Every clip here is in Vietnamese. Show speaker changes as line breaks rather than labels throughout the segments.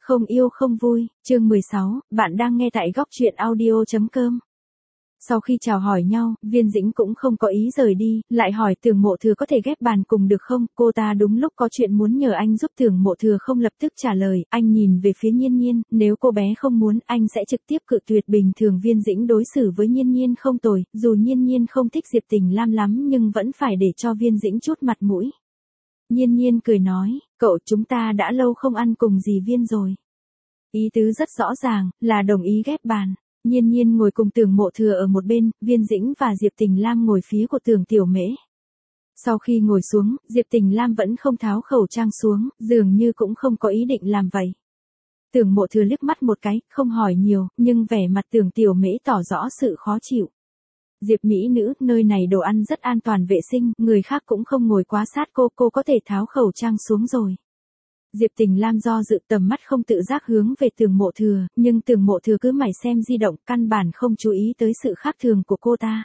Không yêu không vui, chương 16, bạn đang nghe tại góc truyện audio.com. Sau khi chào hỏi nhau, Viên Dĩnh cũng không có ý rời đi, lại hỏi Tưởng Mộ Thừa có thể ghép bàn cùng được không, cô ta đúng lúc có chuyện muốn nhờ anh giúp. Tưởng Mộ Thừa không lập tức trả lời, anh nhìn về phía Nhiên Nhiên, nếu cô bé không muốn, anh sẽ trực tiếp cự tuyệt. Bình thường Viên Dĩnh đối xử với Nhiên Nhiên không tồi, dù Nhiên Nhiên không thích Diệp Tình Lam lắm nhưng vẫn phải để cho Viên Dĩnh chút mặt mũi. Nhiên Nhiên cười nói, cậu chúng ta đã lâu không ăn cùng dì Viên rồi. Ý tứ rất rõ ràng, là đồng ý ghép bàn. Nhiên Nhiên ngồi cùng Tưởng Mộ Thừa ở một bên, Viên Dĩnh và Diệp Tình Lam ngồi phía của Tưởng Tiểu Mễ. Sau khi ngồi xuống, Diệp Tình Lam vẫn không tháo khẩu trang xuống, dường như cũng không có ý định làm vậy. Tưởng Mộ Thừa liếc mắt một cái, không hỏi nhiều, nhưng vẻ mặt Tưởng Tiểu Mễ tỏ rõ sự khó chịu. Diệp mỹ nữ, nơi này đồ ăn rất an toàn vệ sinh, người khác cũng không ngồi quá sát cô có thể tháo khẩu trang xuống rồi. Diệp Tình Lam do dự, tầm mắt không tự giác hướng về Tưởng Mộ Thừa, nhưng Tưởng Mộ Thừa cứ mải xem di động, căn bản không chú ý tới sự khác thường của cô ta.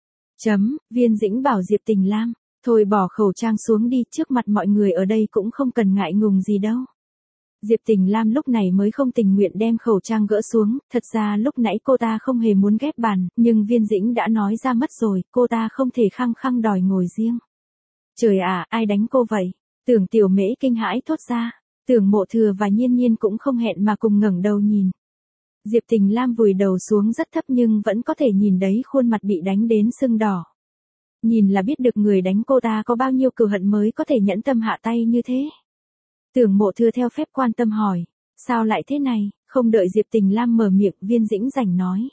Viên Dĩnh bảo Diệp Tình Lam, thôi bỏ khẩu trang xuống đi, trước mặt mọi người ở đây cũng không cần ngại ngùng gì đâu. Diệp Tình Lam lúc này mới không tình nguyện đem khẩu trang gỡ xuống, thật ra lúc nãy cô ta không hề muốn ghép bàn, nhưng Viên Dĩnh đã nói ra mất rồi, cô ta không thể khăng khăng đòi ngồi riêng. Trời ạ, ai đánh cô vậy? Tưởng Tiểu Mễ kinh hãi thốt ra. Tưởng Mộ Thừa và Nhiên Nhiên cũng không hẹn mà cùng ngẩng đầu nhìn. Diệp Tình Lam vùi đầu xuống rất thấp nhưng vẫn có thể nhìn đấy khuôn mặt bị đánh đến sưng đỏ. Nhìn là biết được người đánh cô ta có bao nhiêu cừu hận mới có thể nhẫn tâm hạ tay như thế. Tưởng Mộ Thừa theo phép quan tâm hỏi, sao lại thế này? Không đợi Diệp Tình Lam mở miệng, Viên Dĩnh rảnh nói.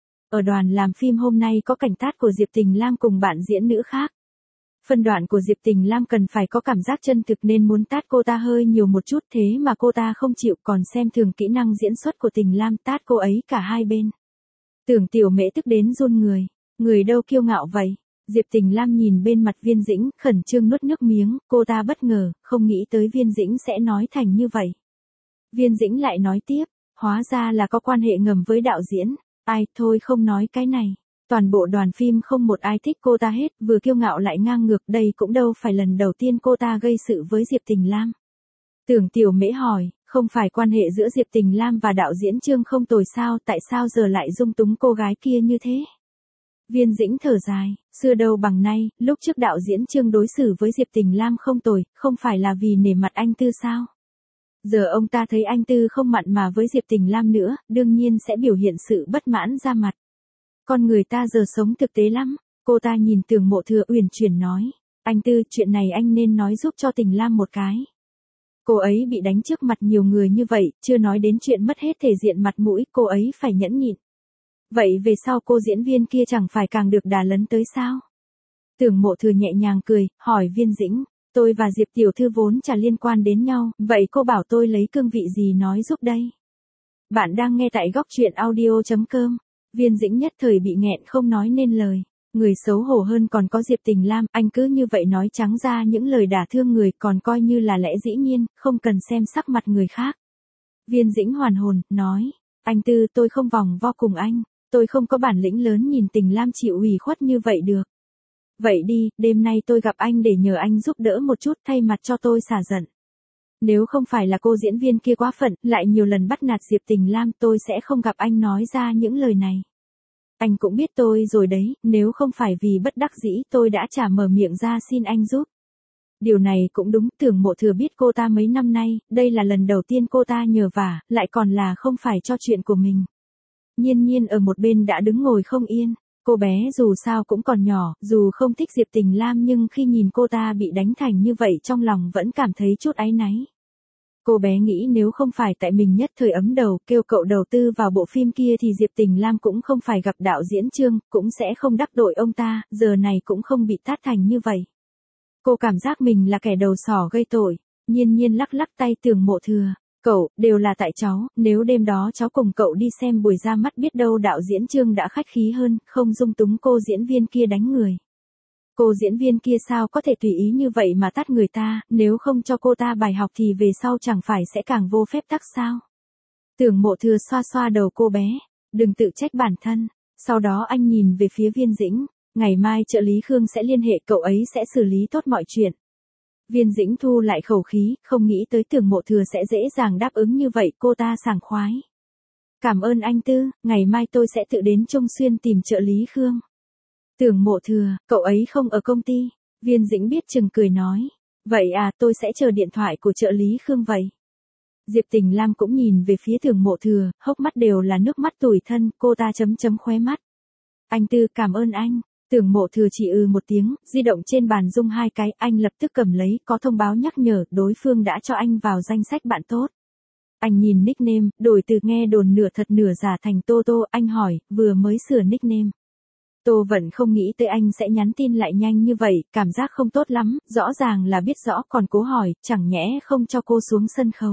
Ở đoàn làm phim hôm nay có cảnh tát của Diệp Tình Lam cùng bạn diễn nữ khác. Phân đoạn của Diệp Tình Lam cần phải có cảm giác chân thực nên muốn tát cô ta hơi nhiều một chút, thế mà cô ta không chịu, còn xem thường kỹ năng diễn xuất của Tình Lam, tát cô ấy cả hai bên. Tưởng Tiểu Mễ tức đến run người. Người đâu kiêu ngạo vậy? Diệp Tình Lam nhìn bên mặt Viên Dĩnh, khẩn trương nuốt nước miếng, cô ta bất ngờ, không nghĩ tới Viên Dĩnh sẽ nói thành như vậy. Viên Dĩnh lại nói tiếp, hóa ra là có quan hệ ngầm với đạo diễn. Ai, thôi không nói cái này. Toàn bộ đoàn phim không một ai thích cô ta hết, vừa kiêu ngạo lại ngang ngược, đây cũng đâu phải lần đầu tiên cô ta gây sự với Diệp Tình Lam. Tưởng Tiểu Mễ hỏi, không phải quan hệ giữa Diệp Tình Lam và đạo diễn Trương không tồi sao, tại sao giờ lại dung túng cô gái kia như thế? Viên Dĩnh thở dài, xưa đâu bằng nay, lúc trước đạo diễn Trương đối xử với Diệp Tình Lam không tồi, không phải là vì nể mặt anh Tư sao? Giờ ông ta thấy anh Tư không mặn mà với Diệp Tình Lam nữa, đương nhiên sẽ biểu hiện sự bất mãn ra mặt. Con người ta giờ sống thực tế lắm, cô ta nhìn Tưởng Mộ Thừa uyển chuyển nói, anh Tư, chuyện này anh nên nói giúp cho Tình Lam một cái. Cô ấy bị đánh trước mặt nhiều người như vậy, chưa nói đến chuyện mất hết thể diện mặt mũi, cô ấy phải nhẫn nhịn. Vậy về sau cô diễn viên kia chẳng phải càng được đà lấn tới sao? Tưởng Mộ Thừa nhẹ nhàng cười, hỏi Viên Dĩnh, tôi và Diệp tiểu thư vốn chả liên quan đến nhau, vậy cô bảo tôi lấy cương vị gì nói giúp đây? Bạn đang nghe tại góc truyện audio.com. Viên Dĩnh nhất thời bị nghẹn không nói nên lời. Người xấu hổ hơn còn có Diệp Tình Lam, anh cứ như vậy nói trắng ra những lời đả thương người, còn coi như là lẽ dĩ nhiên, không cần xem sắc mặt người khác. Viên Dĩnh hoàn hồn, nói, anh Tư, tôi không vòng vo cùng anh, tôi không có bản lĩnh lớn nhìn Tình Lam chịu ủy khuất như vậy được. Vậy đi, đêm nay tôi gặp anh để nhờ anh giúp đỡ một chút, thay mặt cho tôi xả giận. Nếu không phải là cô diễn viên kia quá phận, lại nhiều lần bắt nạt Diệp Tình Lam, tôi sẽ không gặp anh nói ra những lời này. Anh cũng biết tôi rồi đấy, nếu không phải vì bất đắc dĩ tôi đã chả mở miệng ra xin anh giúp. Điều này cũng đúng, Tưởng Mộ Thừa biết cô ta mấy năm nay, đây là lần đầu tiên cô ta nhờ vả, lại còn là không phải cho chuyện của mình. Nhiên Nhiên ở một bên đã đứng ngồi không yên. Cô bé dù sao cũng còn nhỏ, dù không thích Diệp Tình Lam nhưng khi nhìn cô ta bị đánh thành như vậy trong lòng vẫn cảm thấy chút áy náy. Cô bé nghĩ nếu không phải tại mình nhất thời ấm đầu kêu cậu đầu tư vào bộ phim kia thì Diệp Tình Lam cũng không phải gặp đạo diễn Trương, cũng sẽ không đắc tội ông ta, giờ này cũng không bị tát thành như vậy. Cô cảm giác mình là kẻ đầu sỏ gây tội. Nhiên Nhiên lắc lắc tay Tưởng Mộ Thừa. Cậu, đều là tại cháu, nếu đêm đó cháu cùng cậu đi xem buổi ra mắt biết đâu đạo diễn Trương đã khách khí hơn, không dung túng cô diễn viên kia đánh người. Cô diễn viên kia sao có thể tùy ý như vậy mà tát người ta, nếu không cho cô ta bài học thì về sau chẳng phải sẽ càng vô phép tắc sao? Tưởng Mộ Thừa xoa xoa đầu cô bé, đừng tự trách bản thân. Sau đó anh nhìn về phía Viên Dĩnh, ngày mai trợ lý Khương sẽ liên hệ, cậu ấy sẽ xử lý tốt mọi chuyện. Viên Dĩnh thu lại khẩu khí, không nghĩ tới Tưởng Mộ Thừa sẽ dễ dàng đáp ứng như vậy, cô ta sảng khoái. Cảm ơn anh Tư, ngày mai tôi sẽ tự đến Trung Xuyên tìm trợ lý Khương. Tưởng Mộ Thừa, cậu ấy không ở công ty. Viên Dĩnh biết chừng cười nói. Vậy à, tôi sẽ chờ điện thoại của trợ lý Khương vậy. Diệp Tình Lam cũng nhìn về phía Tưởng Mộ Thừa, hốc mắt đều là nước mắt tủi thân, cô ta chấm chấm khóe mắt. Anh Tư, cảm ơn anh. Tưởng Mộ Thừa chỉ một tiếng, di động trên bàn rung 2 cái, anh lập tức cầm lấy, có thông báo nhắc nhở, đối phương đã cho anh vào danh sách bạn tốt. Anh nhìn nickname, đổi từ nghe đồn nửa thật nửa giả thành Tô Tô, anh hỏi, vừa mới sửa nickname. Tô Vận không nghĩ tới anh sẽ nhắn tin lại nhanh như vậy, cảm giác không tốt lắm, rõ ràng là biết rõ còn cố hỏi, chẳng nhẽ không cho cô xuống sân khấu.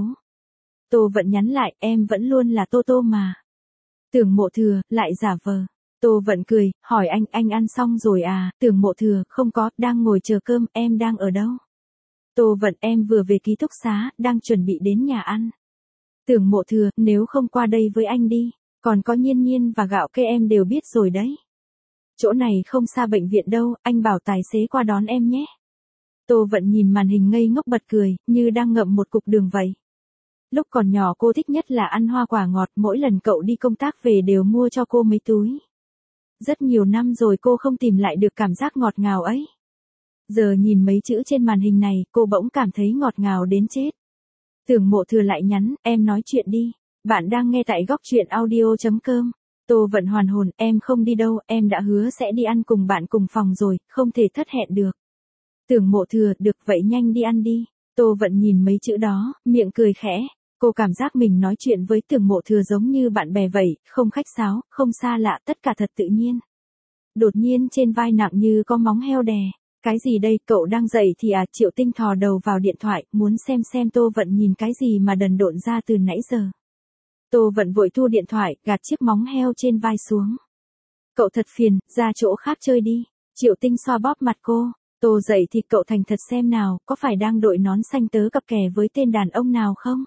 Tô Vận nhắn lại, em vẫn luôn là Tô Tô mà. Tưởng Mộ Thừa, lại giả vờ. Tô Vận cười, hỏi anh ăn xong rồi à? Tưởng Mộ Thừa, không có, đang ngồi chờ cơm, em đang ở đâu? Tô Vận, em vừa về ký túc xá, đang chuẩn bị đến nhà ăn. Tưởng Mộ Thừa, nếu không qua đây với anh đi, còn có Nhiên Nhiên và Gạo Kê em đều biết rồi đấy. Chỗ này không xa bệnh viện đâu, anh bảo tài xế qua đón em nhé. Tô Vận nhìn màn hình ngây ngốc bật cười, như đang ngậm một cục đường vậy. Lúc còn nhỏ cô thích nhất là ăn hoa quả ngọt, mỗi lần cậu đi công tác về đều mua cho cô mấy túi. Rất nhiều năm rồi cô không tìm lại được cảm giác ngọt ngào ấy. Giờ nhìn mấy chữ trên màn hình này, cô bỗng cảm thấy ngọt ngào đến chết. Tưởng Mộ Thừa lại nhắn, em nói chuyện đi. Bạn đang nghe tại góc truyện audio.com. Tô Vận hoàn hồn, em không đi đâu, em đã hứa sẽ đi ăn cùng bạn cùng phòng rồi, không thể thất hẹn được. Tưởng Mộ Thừa, được vậy nhanh đi ăn đi. Tô Vận nhìn mấy chữ đó, miệng cười khẽ. Cô cảm giác mình nói chuyện với Tưởng Mộ Thừa giống như bạn bè vậy, không khách sáo, không xa lạ, tất cả thật tự nhiên. Đột nhiên trên vai nặng như có móng heo đè. Cái gì đây, cậu đang dậy thì à? Triệu Tinh thò đầu vào điện thoại, muốn xem Tô Vận nhìn cái gì mà đần độn ra từ nãy giờ. Tô Vận vội thu điện thoại, gạt chiếc móng heo trên vai xuống. Cậu thật phiền, ra chỗ khác chơi đi. Triệu Tinh xoa bóp mặt cô. Tô dậy thì cậu thành thật xem nào, có phải đang đội nón xanh tớ cặp kè với tên đàn ông nào không?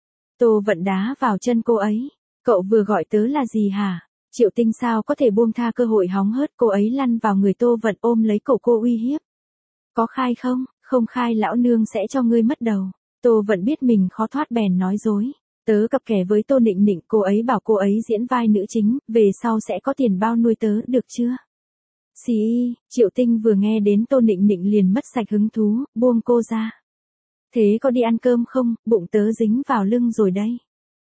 Tô Vận đá vào chân cô ấy. Cậu vừa gọi tớ là gì hả? Triệu Tinh sao có thể buông tha cơ hội hóng hớt, cô ấy lăn vào người Tô Vận ôm lấy cổ cô uy hiếp. Có khai không? Không khai lão nương sẽ cho ngươi mất đầu. Tô Vận biết mình khó thoát bèn nói dối. Tớ cặp kè với Tô Nịnh Nịnh, cô ấy bảo cô ấy diễn vai nữ chính, về sau sẽ có tiền bao nuôi tớ, được chưa? Xì, Triệu Tinh vừa nghe đến Tô Nịnh Nịnh liền mất sạch hứng thú, buông cô ra. Thế có đi ăn cơm không, bụng tớ dính vào lưng rồi đây.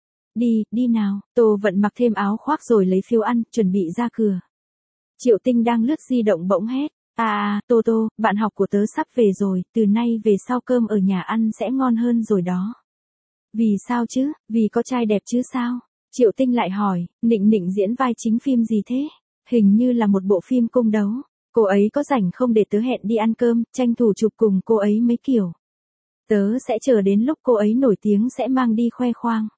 Đi nào, Tô Vận mặc thêm áo khoác rồi lấy phiếu ăn, chuẩn bị ra cửa. Triệu Tinh đang lướt di động bỗng hét. Tô Tô, bạn học của tớ sắp về rồi, từ nay về sau cơm ở nhà ăn sẽ ngon hơn rồi đó. Vì sao chứ, vì có trai đẹp chứ sao? Triệu Tinh lại hỏi, Nịnh Nịnh diễn vai chính phim gì thế? Hình như là một bộ phim cung đấu. Cô ấy có rảnh không để tớ hẹn đi ăn cơm, tranh thủ chụp cùng cô ấy mấy kiểu. Tớ sẽ chờ đến lúc cô ấy nổi tiếng sẽ mang đi khoe khoang.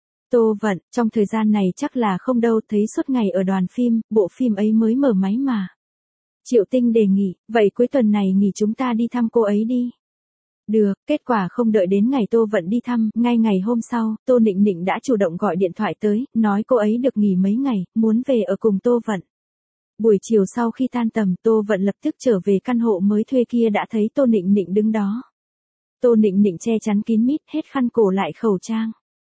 Tô Vận, trong thời gian này chắc là không đâu, thấy suốt ngày ở đoàn phim, bộ phim ấy mới mở máy mà. Triệu Tinh đề nghị, vậy cuối tuần này nghỉ chúng ta đi thăm cô ấy đi. Được, kết quả không đợi đến ngày Tô Vận đi thăm, ngay ngày hôm sau, Tô Nịnh Nịnh đã chủ động gọi điện thoại tới, nói cô ấy được nghỉ mấy ngày, muốn về ở cùng Tô Vận. Buổi chiều sau khi tan tầm, Tô Vận lập tức trở về căn hộ mới thuê kia đã thấy Tô Nịnh Nịnh đứng đó. Tô Nịnh Nịnh che chắn kín mít, hết khăn cổ lại khẩu trang.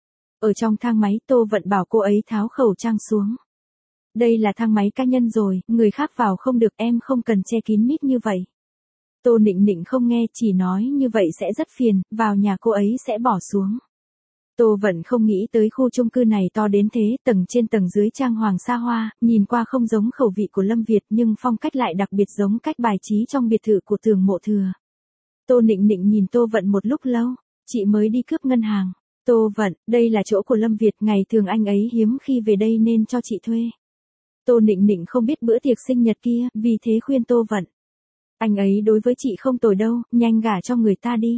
Ở trong thang máy, Tô Vận bảo cô ấy tháo khẩu trang xuống. Đây là thang máy cá nhân rồi, người khác vào không được, em không cần che kín mít như vậy. Tô Nịnh Nịnh không nghe, chỉ nói như vậy sẽ rất phiền, vào nhà cô ấy sẽ bỏ xuống. Tô Vận không nghĩ tới khu chung cư này to đến thế, tầng trên tầng dưới trang hoàng xa hoa, nhìn qua không giống khẩu vị của Lâm Việt nhưng phong cách lại đặc biệt giống cách bài trí trong biệt thự của Tưởng Mộ Thừa. Tô Nịnh Nịnh nhìn Tô Vận một lúc lâu, chị mới đi cướp ngân hàng. Tô Vận, đây là chỗ của Lâm Việt, ngày thường anh ấy hiếm khi về đây nên cho chị thuê. Tô Nịnh Nịnh không biết bữa tiệc sinh nhật kia, vì thế khuyên Tô Vận. Anh ấy đối với chị không tồi đâu, nhanh gả cho người ta đi.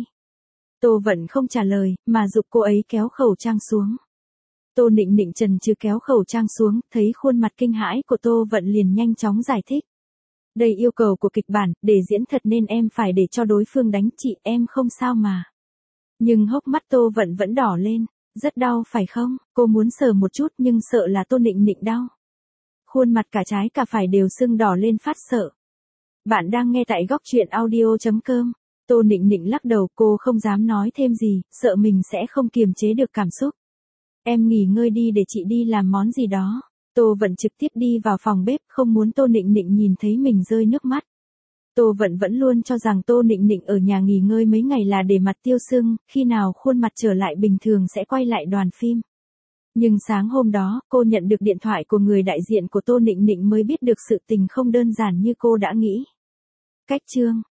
Tô Vận không trả lời, mà giục cô ấy kéo khẩu trang xuống. Tô Nịnh Nịnh chần chừ kéo khẩu trang xuống, thấy khuôn mặt kinh hãi của Tô Vận liền nhanh chóng giải thích. Đây yêu cầu của kịch bản, để diễn thật nên em phải để cho đối phương đánh chị, em không sao mà. Nhưng hốc mắt Tô Vận vẫn đỏ lên, rất đau phải không? Cô muốn sờ một chút nhưng sợ là Tô Nịnh Nịnh đau. Khuôn mặt cả trái cả phải đều sưng đỏ lên phát sợ. Bạn đang nghe tại góc truyện audio.com. Tô Nịnh Nịnh lắc đầu, cô không dám nói thêm gì, sợ mình sẽ không kiềm chế được cảm xúc. Em nghỉ ngơi đi để chị đi làm món gì đó. Tô Vận trực tiếp đi vào phòng bếp, không muốn Tô Nịnh Nịnh nhìn thấy mình rơi nước mắt. Tô Vận vẫn luôn cho rằng Tô Nịnh Nịnh ở nhà nghỉ ngơi mấy ngày là để mặt tiêu sưng, khi nào khuôn mặt trở lại bình thường sẽ quay lại đoàn phim. Nhưng sáng hôm đó, cô nhận được điện thoại của người đại diện của Tô Nịnh Nịnh mới biết được sự tình không đơn giản như cô đã nghĩ. Cách chương